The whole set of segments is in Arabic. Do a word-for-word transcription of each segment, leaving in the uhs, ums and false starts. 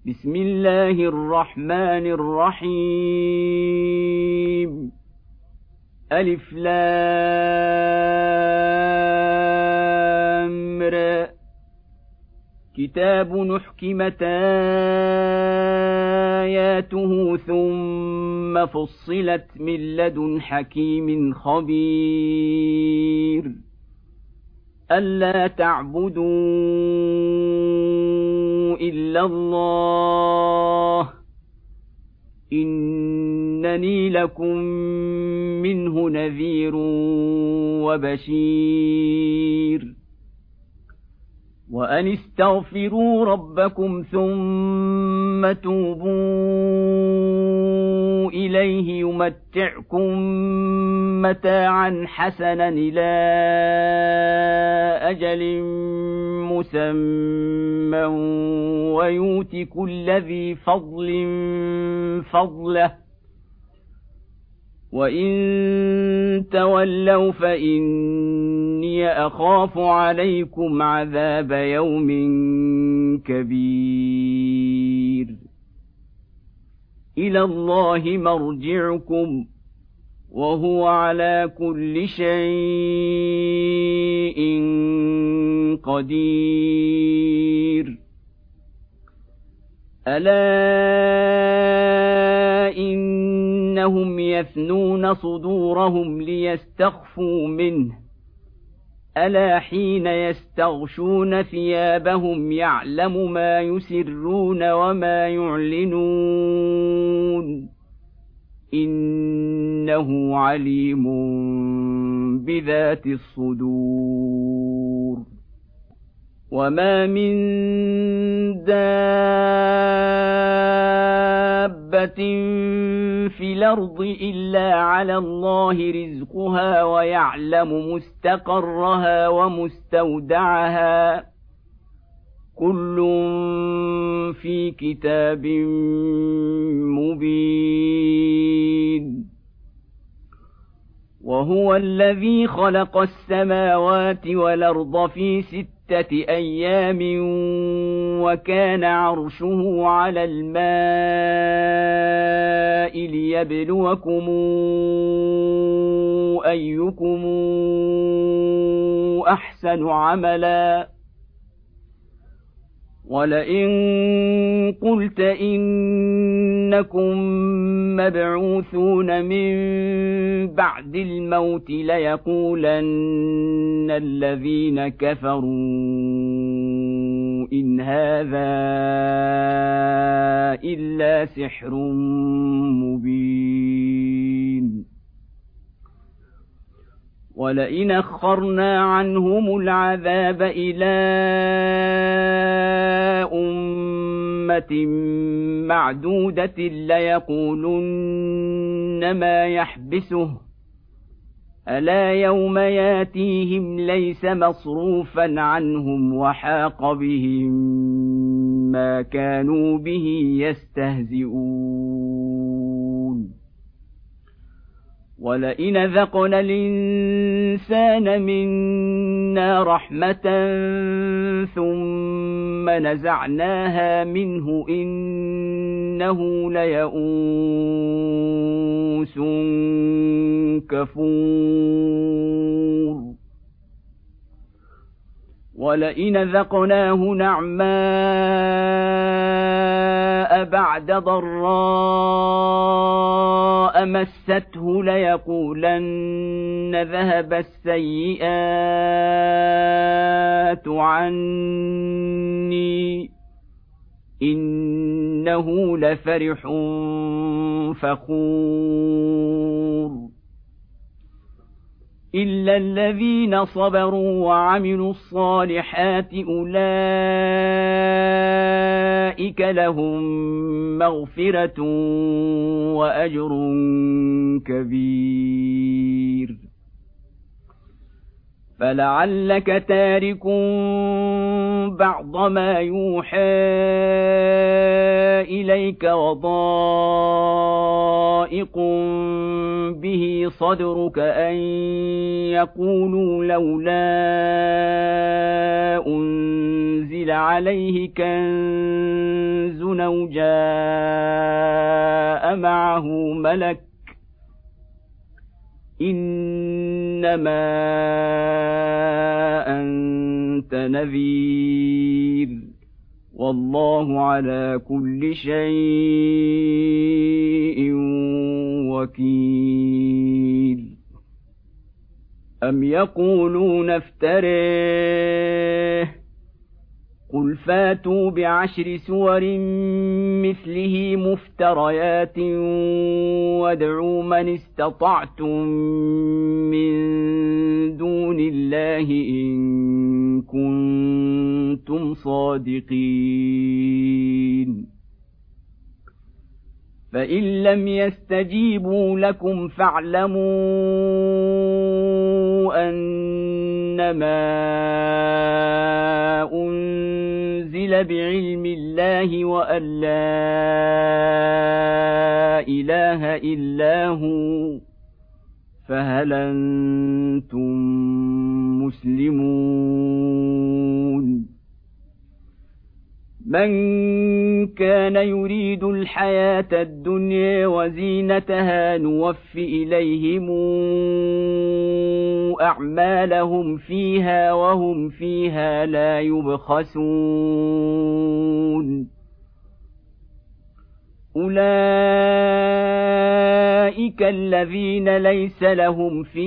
بسم الله الرحمن الرحيم ألف لام را كتاب أحكمت آياته ثم فصلت من لدن حكيم خبير ألا تعبدوا إلا الله إنني لكم منه نذير وبشير وأن استغفروا ربكم ثم توبوا إليه يمتعكم متاعا حسنا إلى أجل مسمى ويؤت كل ذي فضل فضله وإن تولوا فإني أخاف عليكم عذاب يوم كبير إلى الله مرجعكم وهو على كل شيء قدير ألا إنهم يثنون صدورهم ليستخفوا منه ألا حين يستغشون ثيابهم يعلم ما يسرون وما يعلنون إنه عليم بذات الصدور وما من دابة في الأرض إلا على الله رزقها ويعلم مستقرها ومستودعها كل في كتاب مبين وهو الذي خلق السماوات والأرض في ستة أيام وكان عرشه على الماء ليبلوكم أيكم أحسن عملا ولئن قلت إنكم مبعوثون من بعد الموت ليقولن الذين كفروا إن هذا إلا سحر مبين ولئن أخرنا عنهم العذاب إلى أمة معدودة ليقولن ما يحبسه ألا يوم ياتيهم ليس مصروفا عنهم وحاق بهم ما كانوا به يستهزئون ولئن ذقنا الإنسان منا رحمة ثم نزعناها منه إنه ليئوس كفور ولئن ذقناه نعماء بعد ضراء مسته ليقولن ذهب السيئات عني إنه لفرح فخور إلا الذين صبروا وعملوا الصالحات أولئك لهم مغفرة وأجر كبير فلعلك تارك بعض ما يوحى إليك وضائق به صدرك أن يقولوا لولا أنزل عليه كنز أو جاء معه ملك إنما أنت نذير والله على كل شيء وكيل أم يقولون افتريه قل فاتوا بعشر سور مثله مفتريات وادعوا من استطعتم من دون الله إن كنتم صادقين فإن لم يستجيبوا لكم فاعلموا أنما أنزل بعلم الله وأن لا إله إلا هو فهل أنتم مسلمون من كان يريد الحياة الدنيا وزينتها نوف إليهم أعمالهم فيها وهم فيها لا يبخسون أولئك الذين ليس لهم في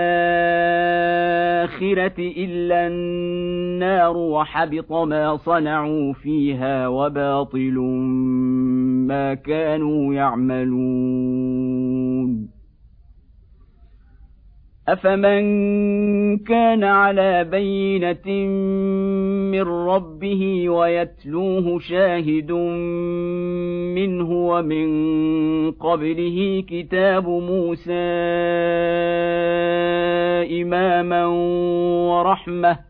الآخرة إلا النار وحبط ما صنعوا فيها وباطل ما كانوا يعملون أفمن كان على بينة من ربه ويتلوه شاهد منه ومن قبله كتاب موسى إماما ورحمة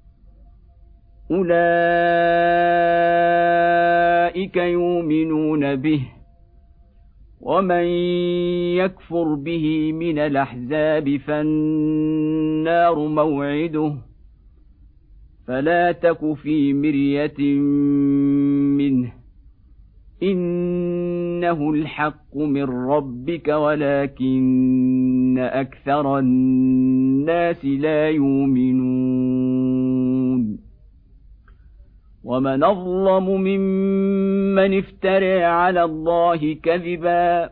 أولئك يؤمنون به ومن يكفر به من الأحزاب فالنار موعده فلا تك في مرية منه إنه الحق من ربك ولكن أكثر الناس لا يؤمنون ومن أظلم ممن افترى على الله كذبا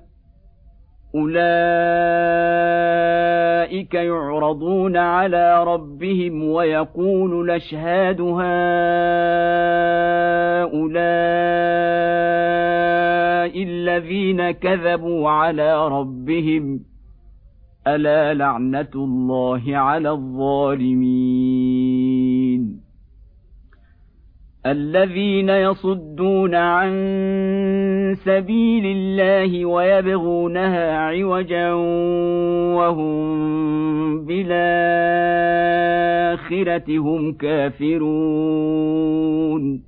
أولئك يعرضون على ربهم ويقول الأشهاد هؤلاء الذين كذبوا على ربهم ألا لعنة الله على الظالمين الذين يصدون عن سبيل الله ويبغونها عوجا وهم بالآخرة هم كافرون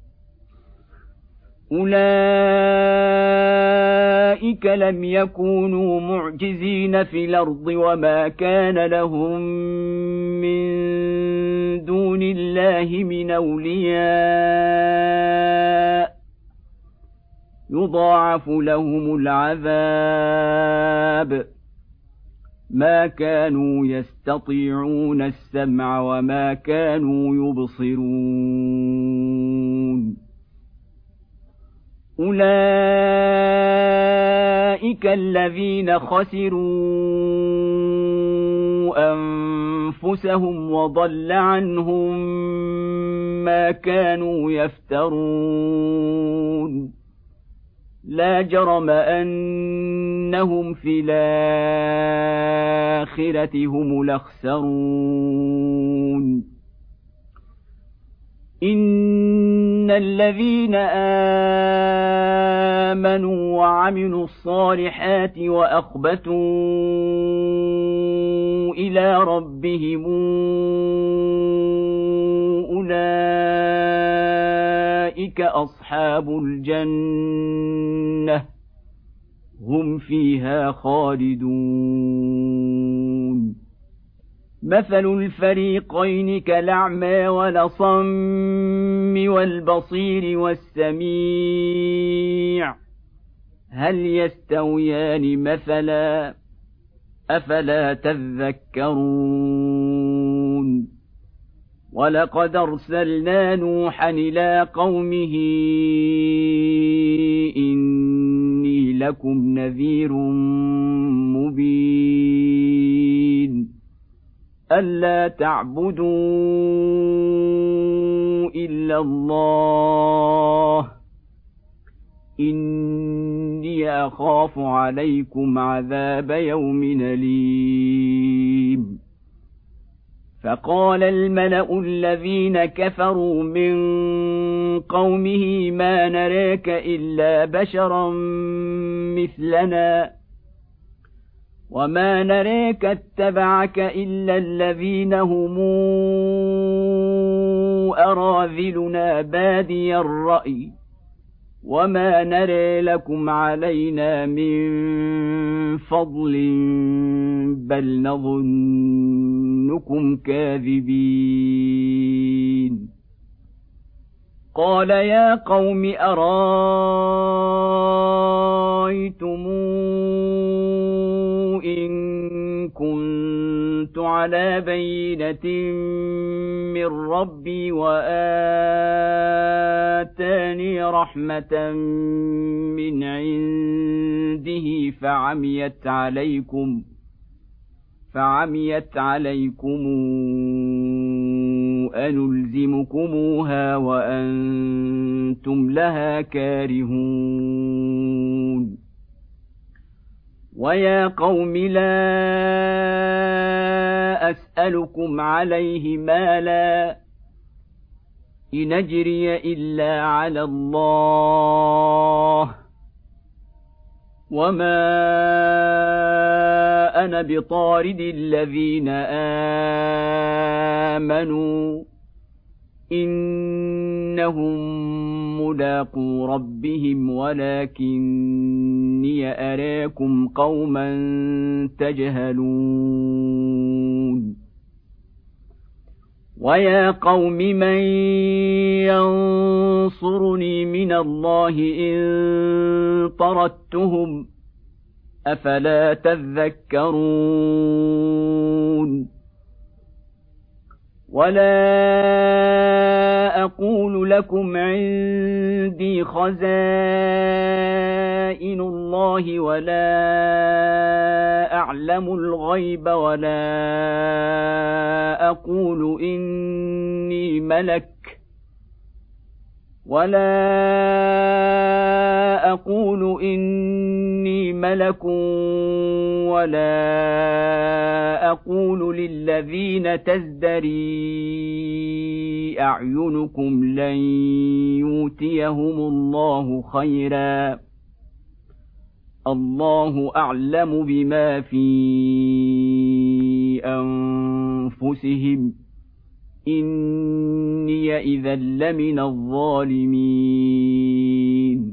أولئك لم يكونوا معجزين في الأرض وما كان لهم من دون الله من أولياء يضاعف لهم العذاب ما كانوا يستطيعون السمع وما كانوا يبصرون أولئك الذين خسروا أنفسهم وضل عنهم ما كانوا يفترون لا جرم أنهم في الآخرة هم الأخسرون إن الذين آمنوا وعملوا الصالحات وأخبتوا إلى ربهم أولئك أصحاب الجنة هم فيها خالدون مثل الفريقين كالأعمى والأصم والبصير والسميع هل يستويان مثلا أفلا تذكرون ولقد أرسلنا نوحا إلى قومه إني لكم نذير مبين ألا تعبدوا إلا الله إني أخاف عليكم عذاب يوم أليم فقال الملأ الذين كفروا من قومه ما نراك إلا بشرا مثلنا وما نراك اتبعك إلا الذين هم أراذلنا بادي الرأي وما نرى لكم علينا من فضل بل نظنكم كاذبين قال يا قوم أرايتم إن كنت على بينة من ربي وآتاني رحمة من عنده فعميت عليكم فعميت عليكم أنلزمكموها وأنتم لها كارهون ويا قوم لا أسألكم عليه مالا إن أجري إلا على الله وما أنا بطارد الذين آمنوا إنهم ملاقو ربهم ولكني أراكم قوما تجهلون ويا قوم من ينصرني من الله إن طردتهم أفلا تذكرون ولا أقول لكم عندي خزائن الله ولا أعلم الغيب ولا أقول إني ملك ولا أقول إني ملك ولا أقول للذين تزدري أعينكم لن يؤتيهم الله خيرا الله أعلم بما في أنفسهم إني إذا لمن الظالمين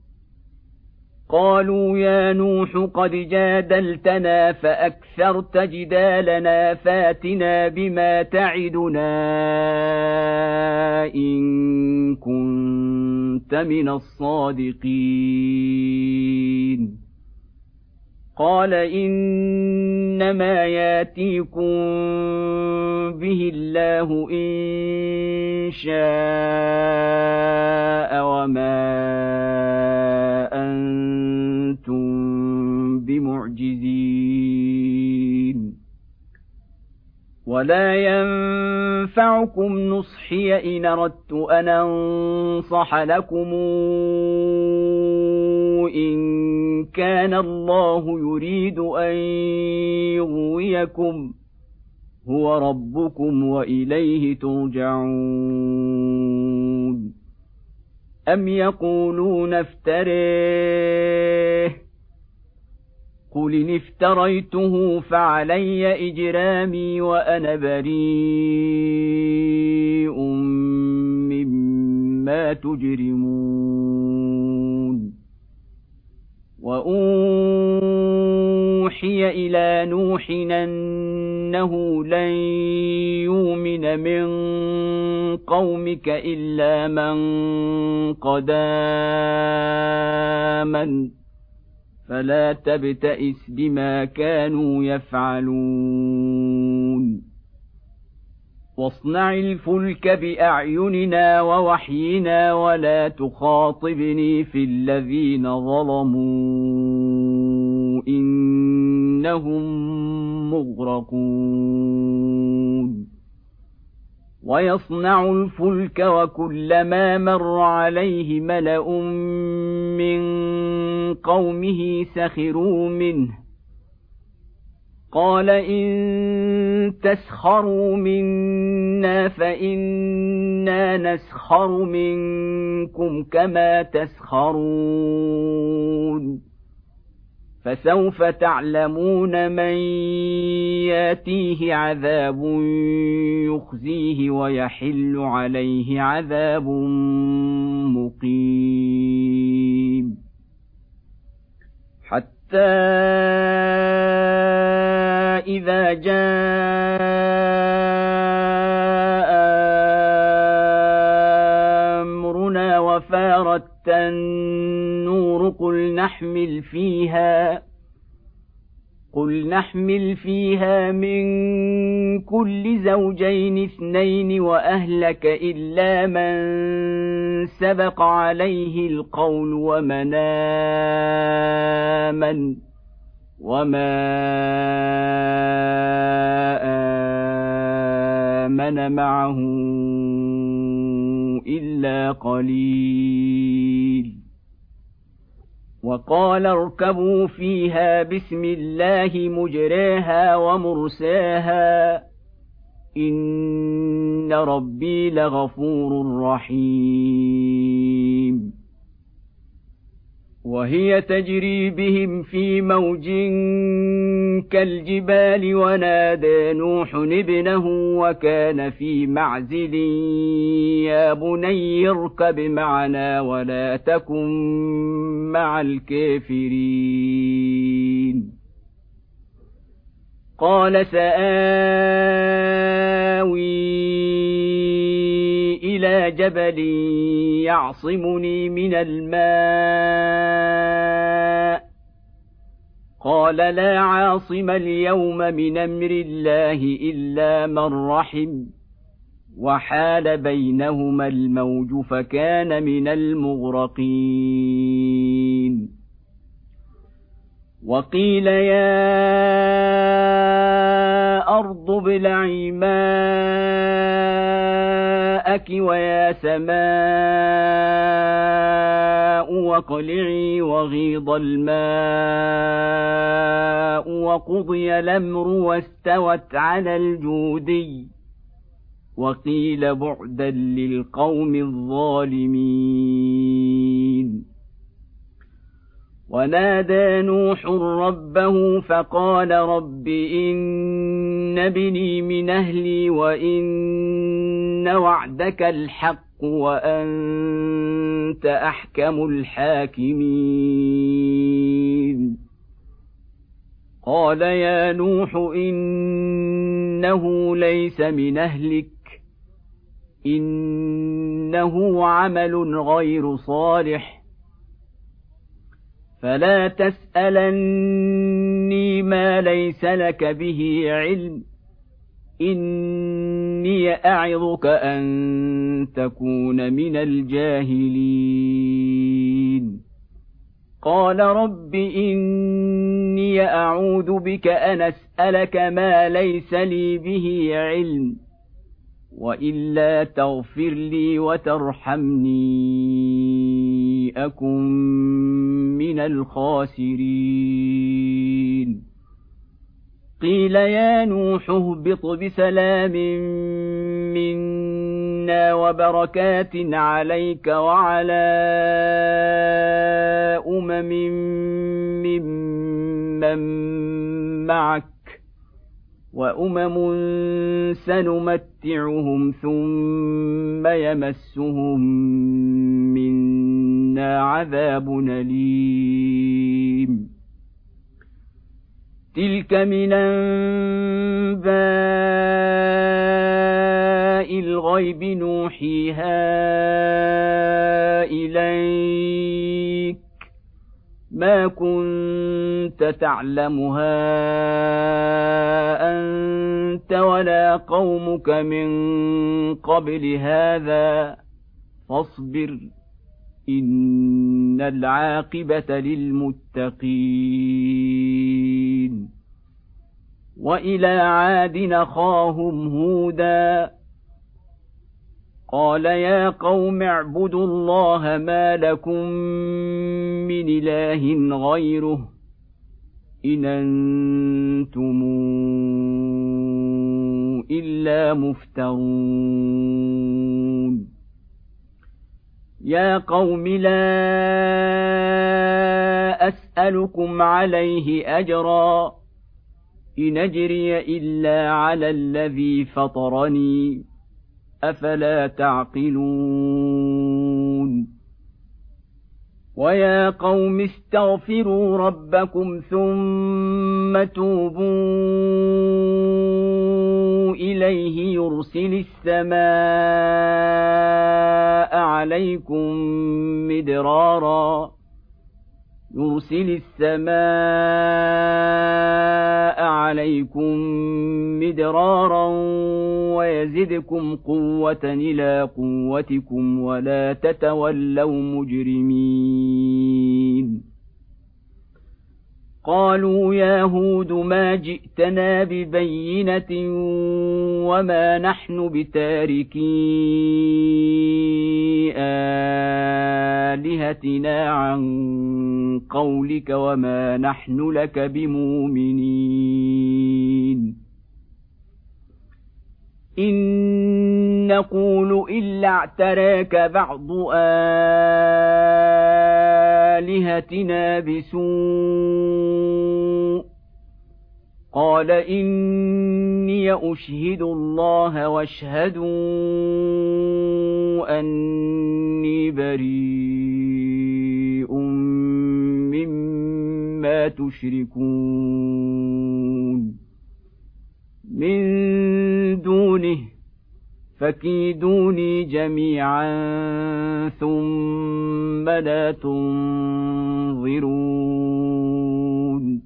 قالوا يا نوح قد جادلتنا فأكثرت جدالنا فاتنا بما تعدنا إن كنت من الصادقين قال إنما ياتيكم به الله إن شاء وما أنتم بمعجزين ولا ينفعكم نصحي إن أردت أن أنصح لكم إن كان الله يريد أن يغويكم هو ربكم وإليه ترجعون أم يقولون افتريه قل إن افتريته فعلي إجرامي وأنا بريء مما تجرمون وأوحي أوحي إلى نوح أنه لن يؤمن من قومك إلا من قد آمن فلا تبتئس بما كانوا يفعلون واصنع الفلك بأعيننا ووحينا ولا تخاطبني في الذين ظلموا إنهم مغرقون ويصنع الفلك وكلما مر عليه ملأ من قومه سخروا منه قال إن تسخروا منا فإنا نسخر منكم كما تسخرون فسوف تعلمون من ياتيه عذاب يخزيه ويحل عليه عذاب مقيم حتى إذا جاء أمرنا وفارت النور قل نحمل فيها قل نحمل فيها من كل زوجين اثنين وأهلك إلا من سبق عليه القول ومن آمن وما آمن معه إلا قليل وقال اركبوا فيها بسم الله مجريها ومرساها إن ربي لغفور رحيم وهي تجري بهم في موج كالجبال ونادى نوح ابنه وكان في معزل يا بني اركب معنا ولا تكن مع الكافرين قال سآوي إلى جبل يعصمني من الماء قال لا عاصم اليوم من أمر الله إلا من رحم وحال بينهما الموج فكان من المغرقين وقيل يا أرض ابلعي ماءك ويا سماء واقلعي وغيض الماء وقضي الأمر واستوت على الجودي وقيل بعدا للقوم الظالمين ونادى نوح ربه فقال رب إن ابني من أهلي وإن وعدك الحق وأنت أحكم الحاكمين قال يا نوح إنه ليس من أهلك إنه عمل غير صالح فلا تسألني ما ليس لك به علم إني أعظك أن تكون من الجاهلين قال رب إني أعوذ بك أن أسألك ما ليس لي به علم وإلا تغفر لي وترحمني أكن من الخاسرين قيل يا نوح اهبط بسلام منا وبركات عليك وعلى أمم ممن معك وأمم سنمتعهم ثم يمسهم منا عذاب أليم تلك من أنباء الغيب نوحيها إليك ما كنت تعلمها أنت ولا قومك من قبل هذا فاصبر إن العاقبة للمتقين. وإلى عاد أخاهم هودا قال يا قوم اعبدوا الله ما لكم من إله غيره إن أنتم إلا مفترون. يا قوم لا أسألكم عليه أجرا إن أجري إلا على الذي فطرني أفلا تعقلون. ويا قوم استغفروا ربكم ثم توبوا إليه يرسل السماء عليكم مدرارا يرسل السماء عليكم مدرارا ويزدكم قوة إلى قوتكم ولا تتولوا مجرمين. قالوا يا هود ما جئتنا ببينة وما نحن بتاركي آلهتنا عن قولك وما نحن لك بمؤمنين. إن نقول إلا اعتراك بعض آلهتنا بسوء قال إني أشهد الله واشهدوا أني بريء مما تشركون من دونه فكيدوني جميعا ثم لا تنظرون.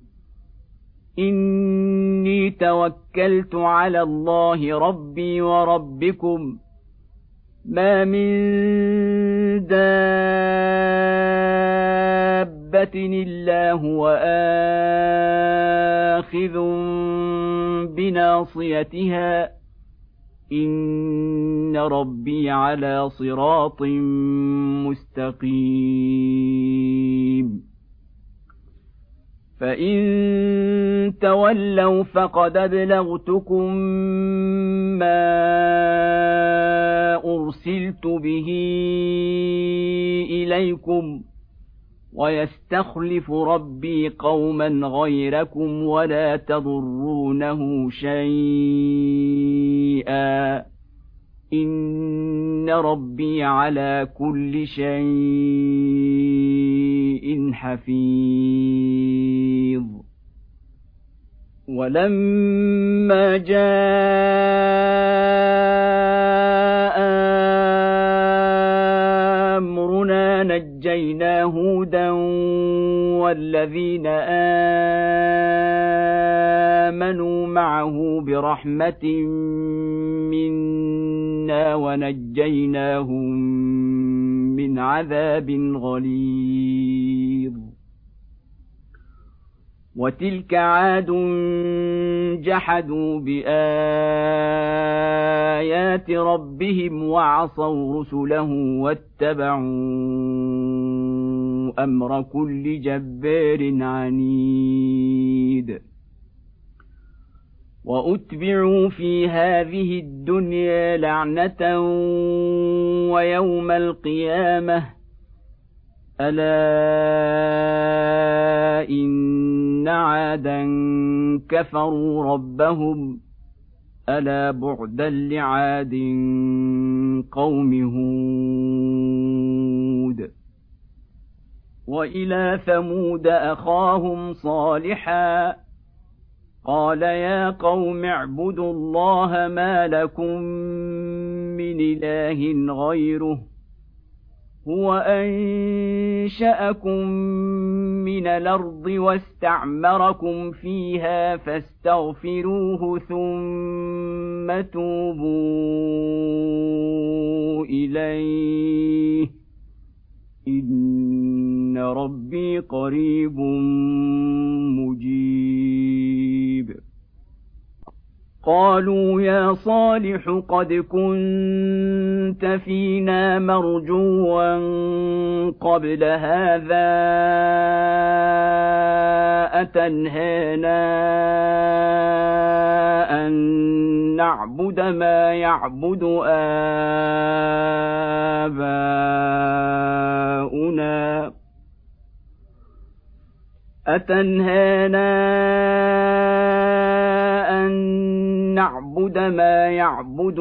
إني توكلت على الله ربي وربكم ما من دابة إلا هو آخذ بناصيتها إن ربي على صراط مستقيم. فإن تولوا فقد أبلغتكم ما أرسلت به إليكم ويستخلف ربي قوما غيركم ولا تضرونه شيئا إن ربي على كل شيء حفيظ. ولما جاء أمرنا نجينا هودا والذين آمنوا معه برحمة منا ونجيناهم من عذاب غليظ. وتلك عاد جحدوا بآيات ربهم وعصوا رسله واتبعوا أمر كل جبار عنيد. وأتبعوا في هذه الدنيا لعنة ويوم القيامة ألا إن عادا كفروا ربهم ألا بعدا لعاد قوم هود. وإلى ثمود أخاهم صالحا قال يا قوم اعبدوا الله ما لكم من إله غيره هو أنشأكم من الأرض واستعمركم فيها فاستغفروه ثم توبوا إليه إن ربي قريب مجيب. قالوا يا صالح قد كنت فينا مرجوا قبل هذا أتنهانا أن نعبد ما يعبد آباؤنا أتنهانا أن نعبد ما يعبد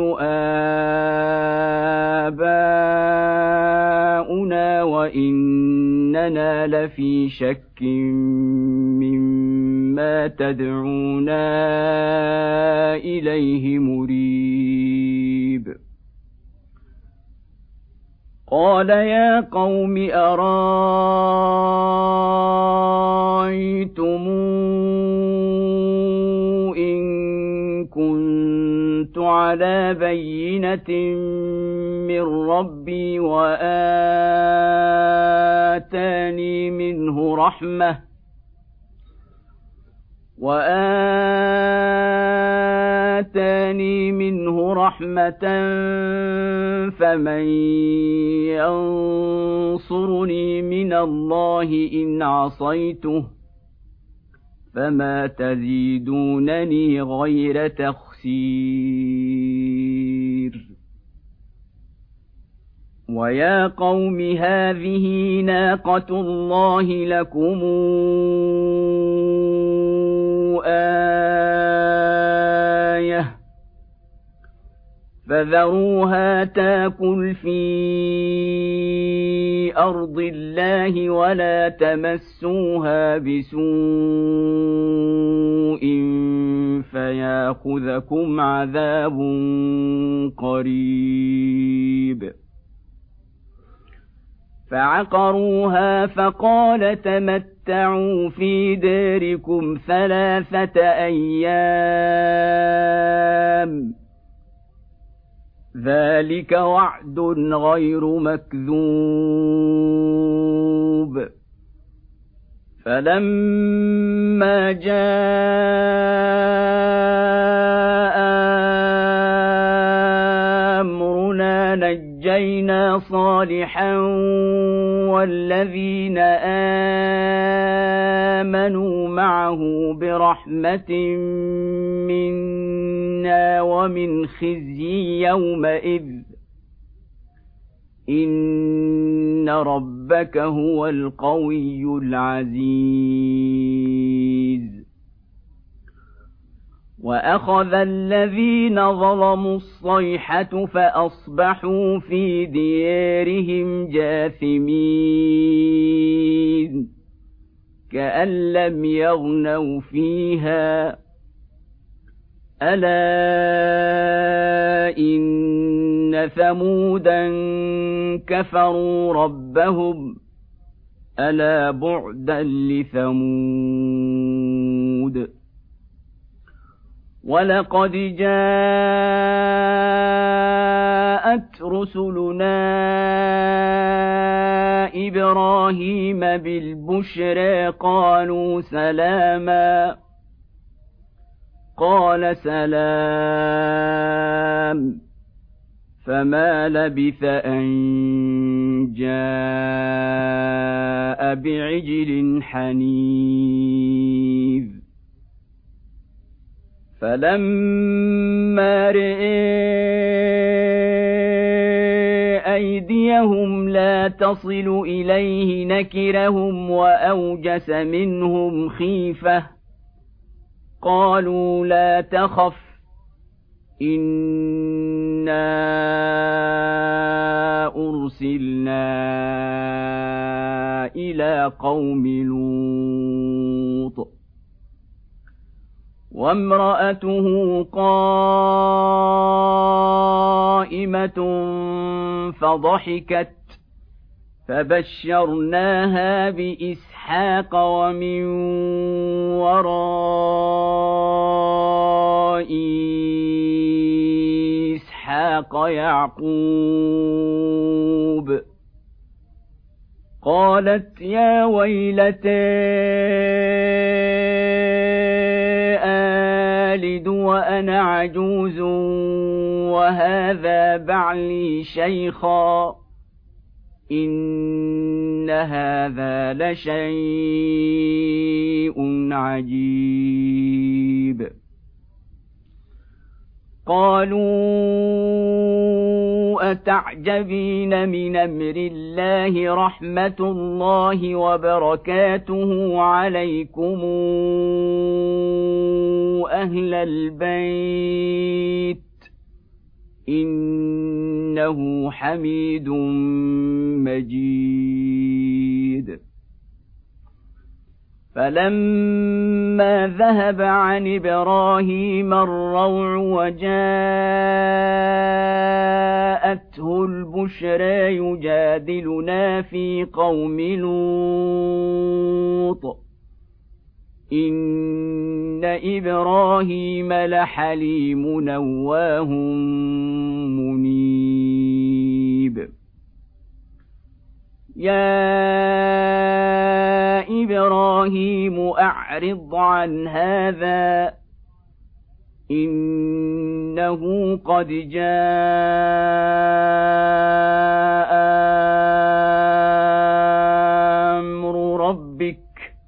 آباؤنا وإننا لفي شك مما تدعونا إليه مريب. قال يا قوم أرأيتم إن كنت على بينة من ربي وآتاني منه رحمة وآتاني منه رحمة فمن ينصرني من الله إن عصيته فما تزيدونني غير تخسير. ويا قوم هذه ناقة الله لكم آية فذروها تاكل في أرض الله ولا تمسوها بسوء فياخذكم عذاب قريب. فعقروها فقال تمتعوا في داركم ثلاثة أيام ذلك وعد غير مكذوب. فلما جاء أمرنا نجينا صالحا والذين آمنوا معه برحمة منا ومن خزي يومئذ إن ربك هو القوي العزيز. وأخذ الذين ظلموا الصيحة فأصبحوا في ديارهم جاثمين كأن لم يغنوا فيها ألا إن ثمودا كفروا ربهم ألا بعدا لثمود. ولقد جاءت رسلنا إبراهيم بالبشرى قالوا سلاما قال سلام فما لبث أن جاء بعجل حنيذ. فلما رئي أيديهم لا تصل إليه نكرهم وأوجس منهم خيفة قالوا لا تخف إنا أرسلنا إلى قوم لوط وامرأته قائمة فضحكت فبشرناها بإسحاق ومن وراء إسحاق يعقوب قالت يا ويلتى آلد وأنا عجوز وهذا بعلي شيخا إن هذا لشيء عجيب قالوا أتعجبين من أمر الله رحمة الله وبركاته عليكم أهل البيت إنه حميد مجيد فلما ذهب عن إبراهيم الروع وجاءته البشرى يجادلنا في قوم لوط إن إبراهيم لحليم نواه منيب يا إبراهيم أعرض عن هذا إنه قد جاء أمر ربك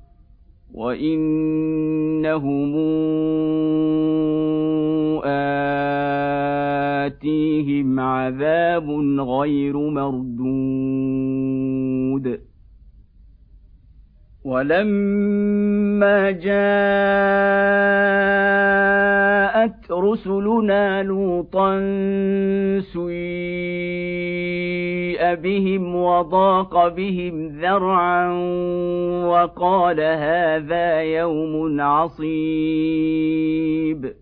وإنهم آتيهم عذاب غير مردود ولما جاءت رسلنا لوطا سيء بهم وضاق بهم ذرعا وقال هذا يوم عصيب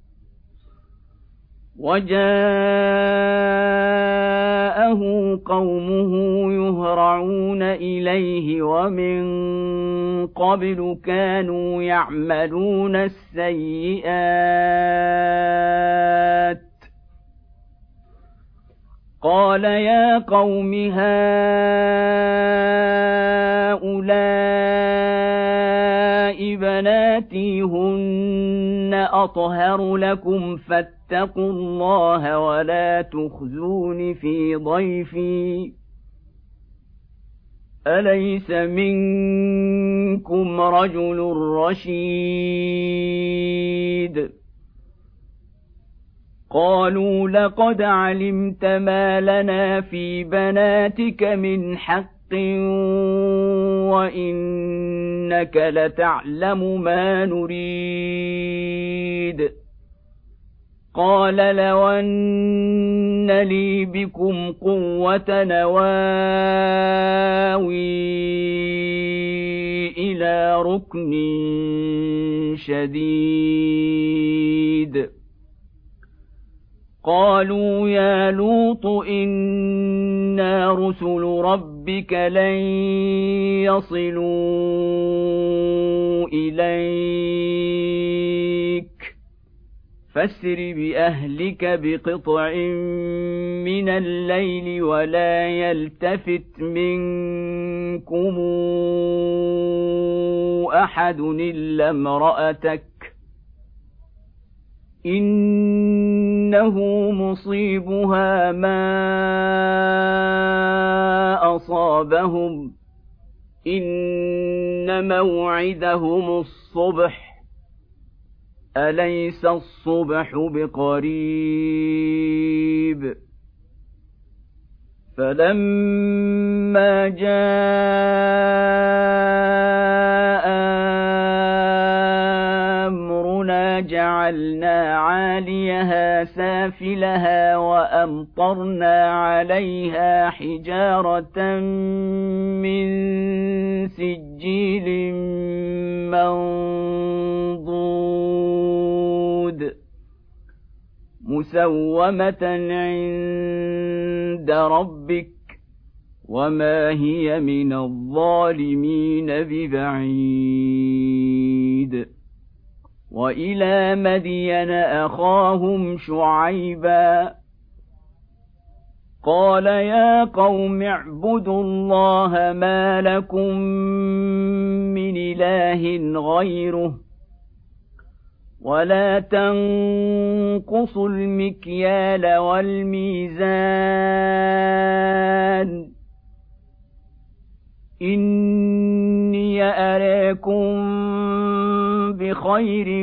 وجاءه قومه يهرعون إليه ومن قبل كانوا يعملون السيئات قال يا قوم هؤلاء بناتي هن أطهر لكم فاتقوا الله ولا تخزون في ضيفي أليس منكم رجل رشيد قالوا لقد علمت ما لنا في بناتك من حق وإنك لتعلم ما نريد قال لو أن لي بكم قوة نواوي إلى ركن شديد قالوا يا لوط إنا رسل ربك لن يصلوا إليك فاسر بأهلك بقطع من الليل ولا يلتفت منكم أحد إلا امرأتك إنه مصيبها ما أصابهم إن موعدهم الصبح أليس الصبح بقريب فلما جاء أمرنا جعلنا عاليها سافلها وأمطرنا عليها حجارة من سجيل منضود مسومة عند ربك وما هي من الظالمين ببعيد وإلى مدين أخاهم شعيبا قال يا قوم اعبدوا الله ما لكم من إله غيره ولا تنقصوا المكيال والميزان إني أراكم بخير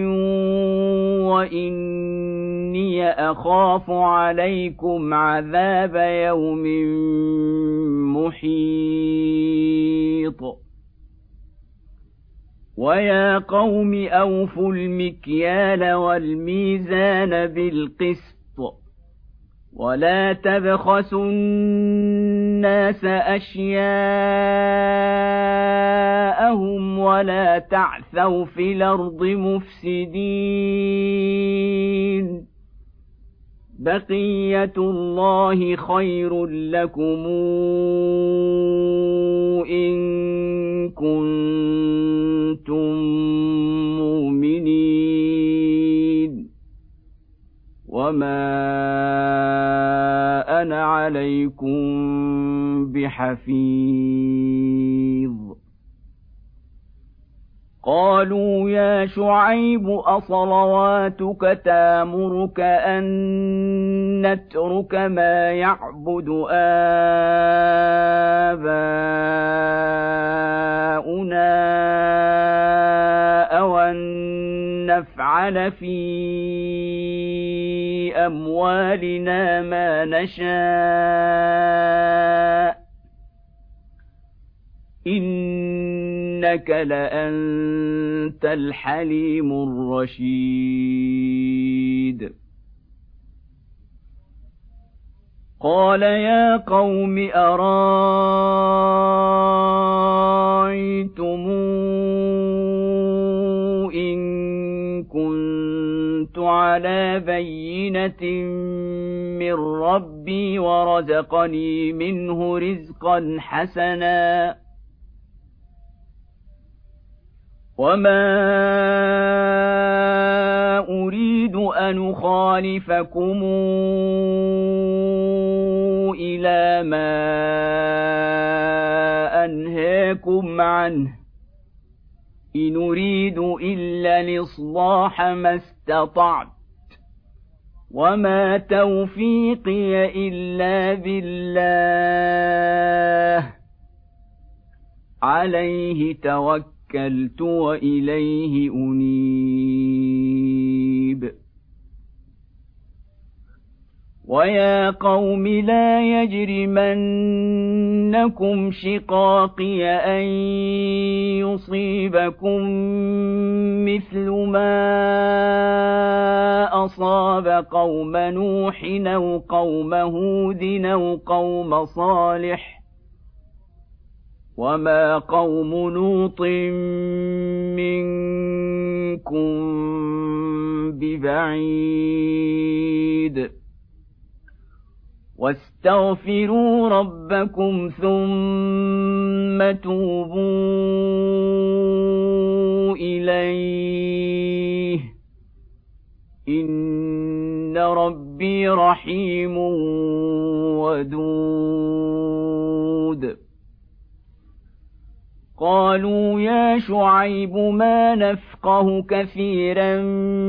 وإني أخاف عليكم عذاب يوم محيط ويا قوم أوفوا المكيال والميزان بالقسط ولا تبخسوا الناس أشياءهم ولا تعثوا في الأرض مفسدين بقية الله خير لكم إن كنتم مؤمنين وما أنا عليكم بحفيظ قالوا يا شعيب أصلواتك تامرك أن نترك ما يعبد آباؤنا أو أن نفعل في أموالنا ما نشاء إنك لأنت الحليم الرشيد قال يا قوم أرايتم إن كنت على بينة من ربي ورزقني منه رزقا حسنا وما أريد أن أخالفكم إلى ما أنهاكم عنه إن أريد إلا الإصلاح ما استطعت وما توفيقي إلا بالله عليه توكلت وإليه أنيب ويا قوم لا يجرمنكم شقاقي أن يصيبكم مثل ما أصاب قوم نوح أو قوم هود أو قوم صالح وما قوم لوط منكم ببعيد واستغفروا ربكم ثم توبوا إليه إن ربي رحيم ودود قالوا يا شعيب ما نفقه كثيرا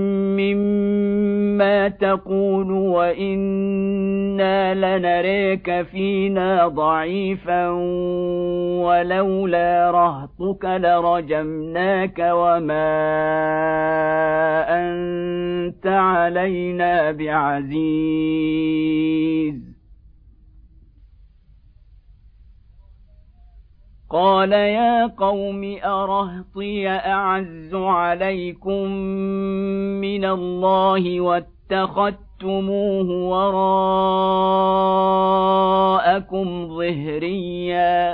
مما تقول وإنا لنريك فينا ضعيفا ولولا رهطك لرجمناك وما أنت علينا بعزيز قال يا قوم أرهطي أعز عليكم من الله واتخذتموه وراءكم ظهريا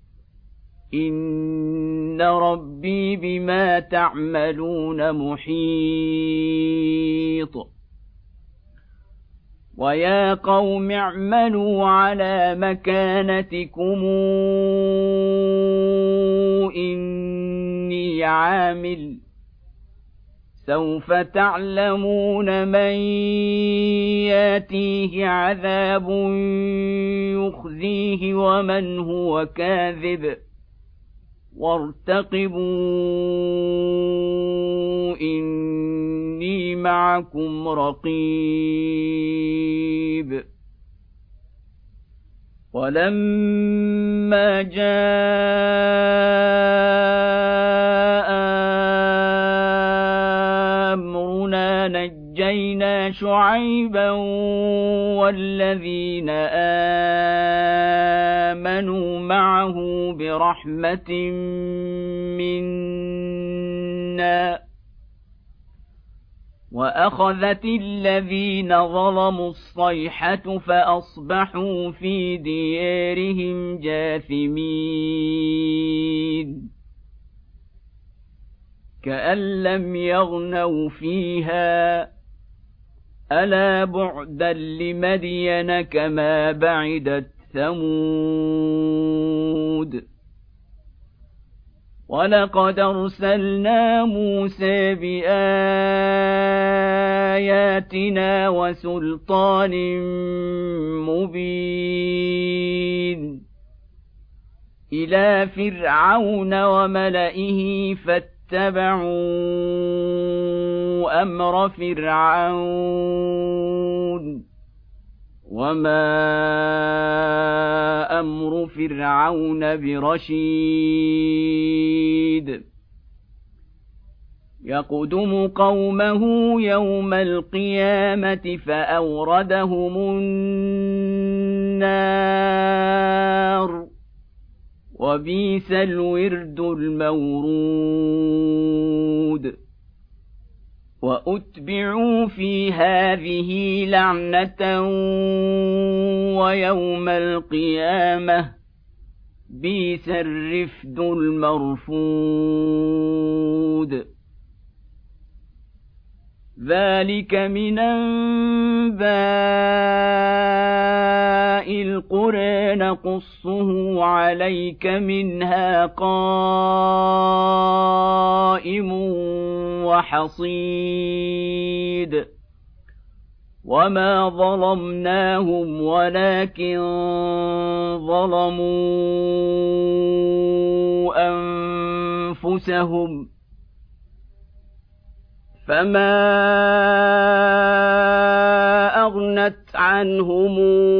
إن ربي بما تعملون محيط ويا قوم اعملوا على مكانتكم إني عامل سوف تعلمون من ياتيه عذاب يخزيه ومن هو كاذب وارتقبوا إني معكم رقيب. ولما جاء أمرنا نجينا شعيبا والذين آمنوا معه برحمة منا وأخذت الذين ظلموا الصيحة فأصبحوا في ديارهم جاثمين كأن لم يغنوا فيها ألا بعدا لمدين كما بعدت ثمود. ولقد أرسلنا موسى بآياتنا وسلطان مبين إلى فرعون وملئه فاتبعوا أمر فرعون وما أمر فرعون برشيد يقدم قومه يوم القيامة فأوردهم النار وبئس الورد المورود. وأتبعوا في هذه لعنة ويوم القيامة بئس الرفد المرفود. ذلك من أنباء القرى نقصه عليك منها قائم وحصيد. وما ظلمناهم ولكن ظلموا أنفسهم فما أغنت عنهم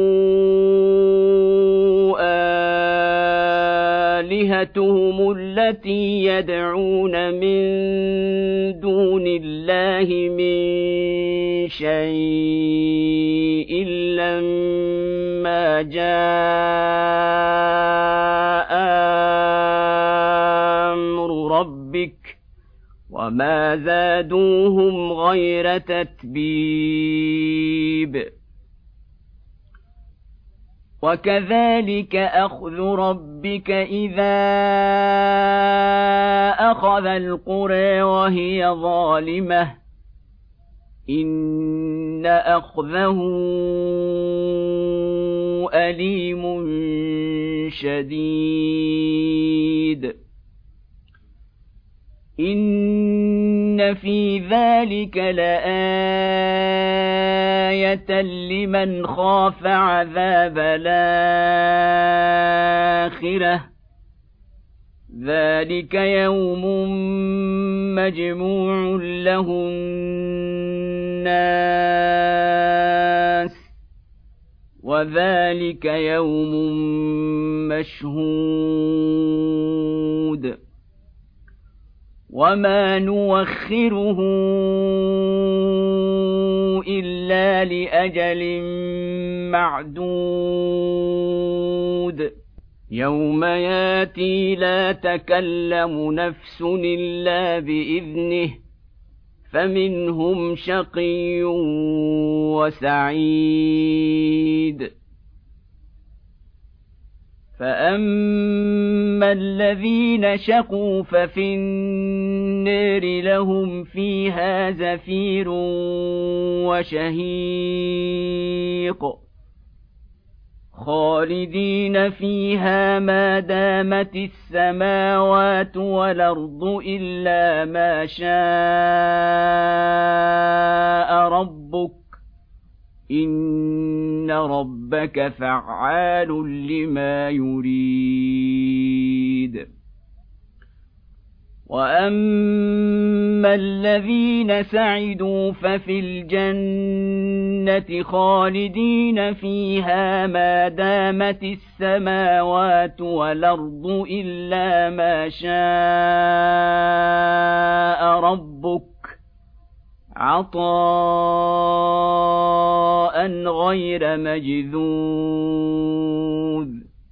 آلهتهم التي يدعون من دون الله من شيء لما جاء أمر ربك وما زادوهم غير تتبيب. وكذلك أخذ ربك إذا أخذ القرى وهي ظالمة إن أخذه أليم شديد. إن في ذلك لآية لمن خاف عذاب الآخرة ذلك يوم مجموع له الناس وذلك يوم مشهود وما نوخره إلا لأجل معدود يوم ياتي لا تكلم نفس إلا بإذنه فمنهم شقي وسعيد. فأما الذين شقوا ففي النار لهم فيها زفير وشهيق خالدين فيها ما دامت السماوات والأرض إلا ما شاء ربك إن ربك فعال لما يريد. وأما الذين سعدوا ففي الجنة خالدين فيها ما دامت السماوات والأرض إلا ما شاء ربك عطاء غير مجذوذ.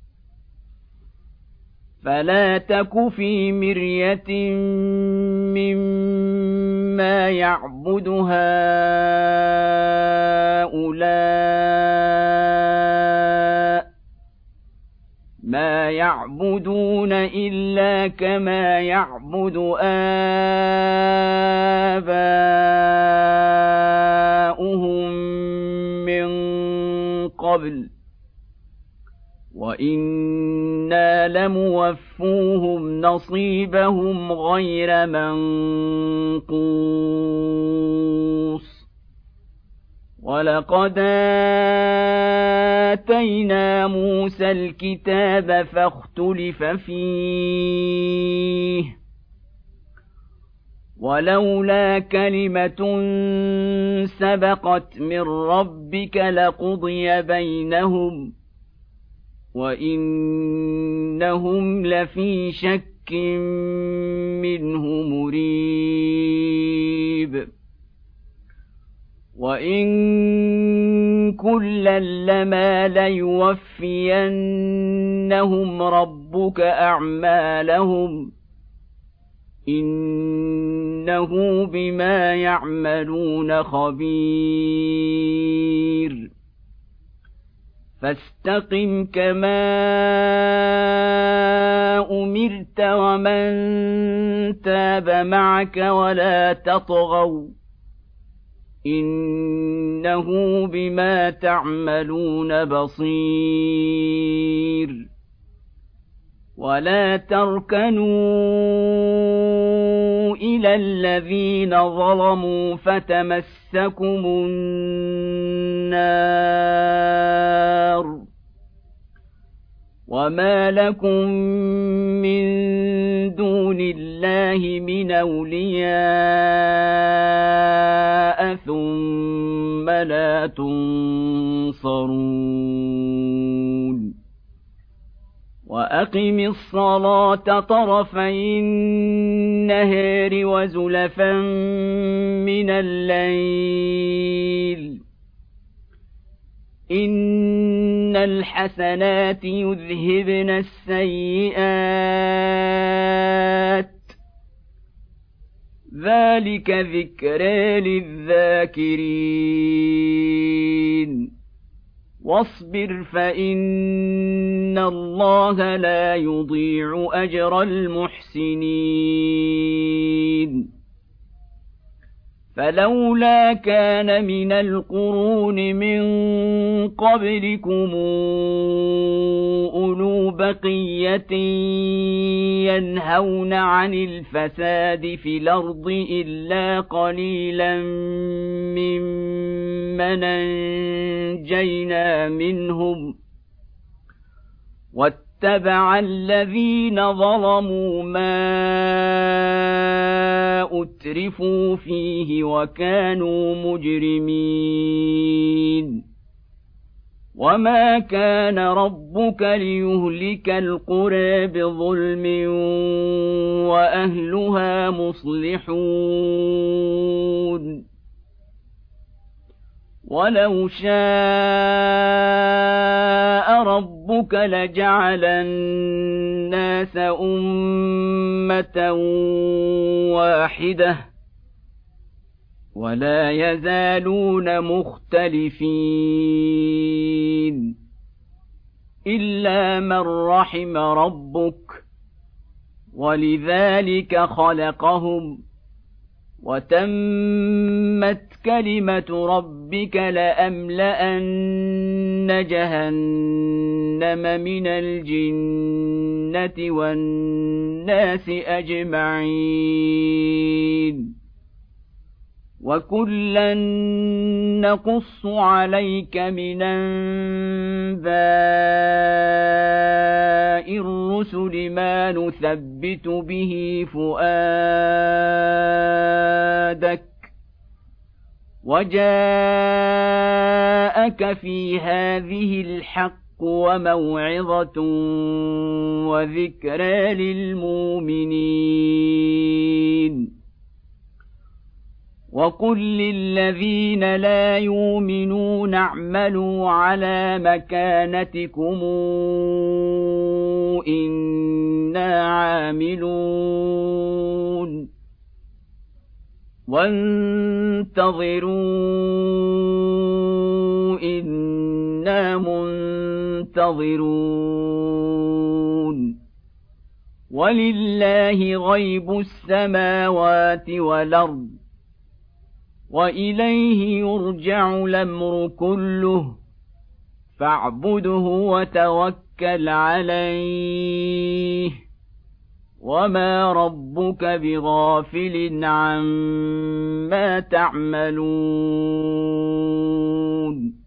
فلا تك في مرية مما يعبد هؤلاء ما يعبدون إلا كما يعبد آباؤهم من قبل وإنا لموفوهم نصيبهم غير منقوص. ولقد آتينا موسى الكتاب فاختلف فيه ولولا كلمة سبقت من ربك لقضي بينهم وإنهم لفي شك منه مريب. وإن كلا لما ليوفينهم ربك أعمالهم إنه بما يعملون خبير. فاستقم كما أمرت ومن تاب معك ولا تطغوا إنه بما تعملون بصير. ولا تركنوا إلى الذين ظلموا فتمسكم النار وما لكم من دون الله من أولياء ثم لا تنصرون. وأقم الصلاة طرفي النهار وزلفا من الليل إن الحسنات يذهبن السيئات ذلك ذكرى للذاكرين. واصبر فإن الله لا يضيع أجر المحسنين. فلولا كان من القرون من قبلكم أولو بقية ينهون عن الفساد في الأرض إلا قليلا ممن أنجينا منهم واتبع الذين ظلموا ما أترفوا فيه وكانوا مجرمين. وما كان ربك ليهلك القرى بظلم وأهلها مصلحون. ولو شاء ربك لجعل الناس أمة واحدة ولا يزالون مختلفين إلا من رحم ربك ولذلك خلقهم وتمت كلمة ربك لأملأن جهنم من الجنة والناس أجمعين وكلا نقص عليك من أنباء الرسل ما نثبت به فؤادك وجاءك في هذه الحق وموعظة وذكرى للمؤمنين وقل للذين لا يؤمنون اعملوا على مكانتكم إنا عاملون وانتظروا إنا منتظرون ولله غيب السماوات والأرض وإليه يرجع الأمر كله فاعبده وتوكل عليه وما ربك بغافل عما تعملون